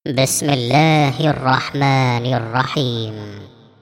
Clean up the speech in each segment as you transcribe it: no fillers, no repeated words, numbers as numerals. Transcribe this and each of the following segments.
بسم الله الرحمن الرحيم.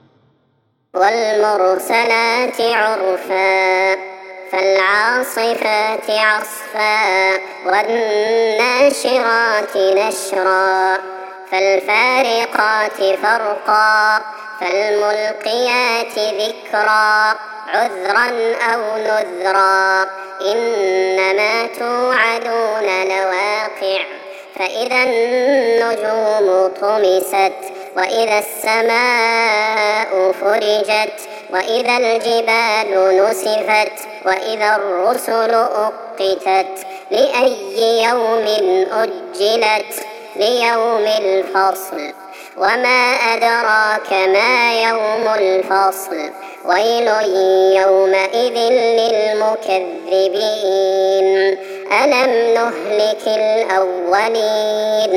والمرسلات عرفا فالعاصفات عصفا والناشرات نشرا فالفارقات فرقا فالملقيات ذكرا عذرا أو نذرا إنما توعدون لواقع فإذا النجوم طمست وإذا السماء فرجت وإذا الجبال نسفت وإذا الرسل أقتت لأي يوم أجلت ليوم الفصل وما أدراك ما يوم الفصل ويل يومئذ للمكذبين ألم نهلك الأولين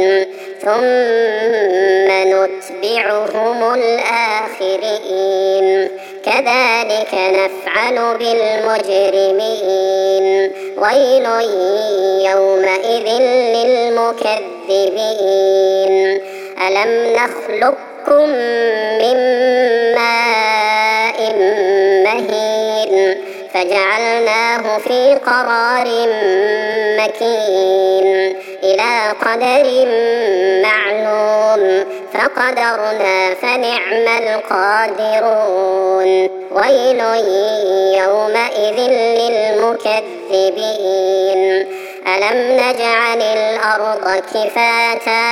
ثم نتبعهم الآخرين كذلك نفعل بالمجرمين ويل يومئذ للمكذبين ألم نخلقكم من ماء مهين فجعلناه في قرار مكين إلى قدر معلوم فقدرنا فنعم القادرون ويل يومئذ للمكذبين ألم نجعل الأرض كفاتا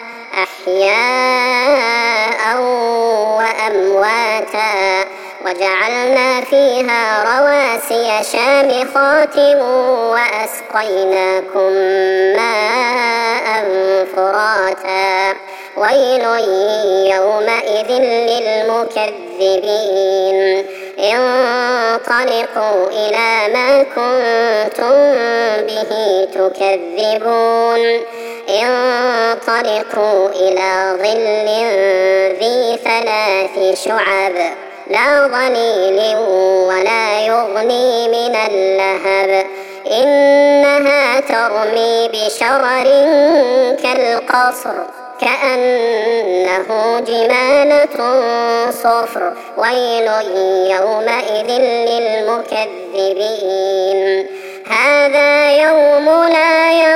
أحياء وأمواتا وجعلنا فيها رواسي شامخات وأسقيناكم ماء فراتا ويل يومئذ للمكذبين انطلقوا إلى ما كنتم به تكذبون انطلقوا إلى ظل ذي 3 شعب لا ظليل ولا يغني من اللهب إنها ترمي بشرر كالقصر كأنه جمالة صفر ويل يومئذ للمكذبين هذا يوم لا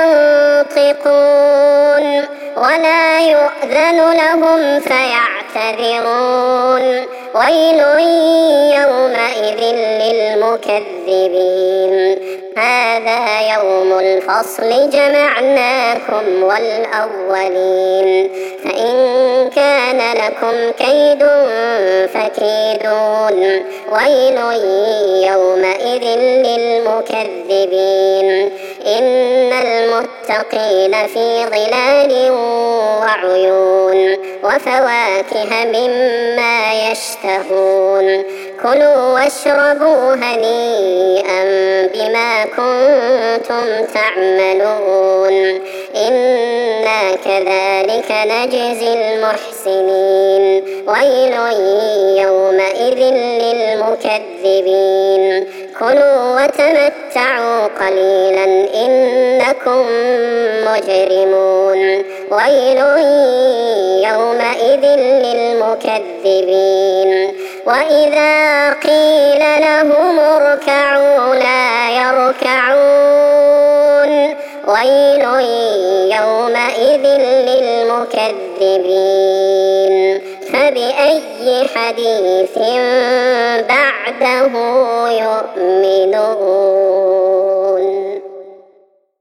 ينطقون ولا يؤذن لهم فيعتذرون ويل يومئذ للمكذبين هذا يوم الفصل جمعناكم والأولين فإن كان لكم كيد فكيدون ويل يومئذ للمكذبين إن المتقين في ظلال وعيون وفواكه مما يشتهون كلوا واشربوا هنيئا بما كنتم تعملون إنا كذلك نجزي المحسنين ويل يومئذ للمكذبين كلوا وتمتعوا قليلا إنكم مجرمون ويل يومئذ للمكذبين وإذا قيل لهم اركعوا لا يركعون ويل يومئذ للمكذبين فبأي حديث بعده يؤمنون.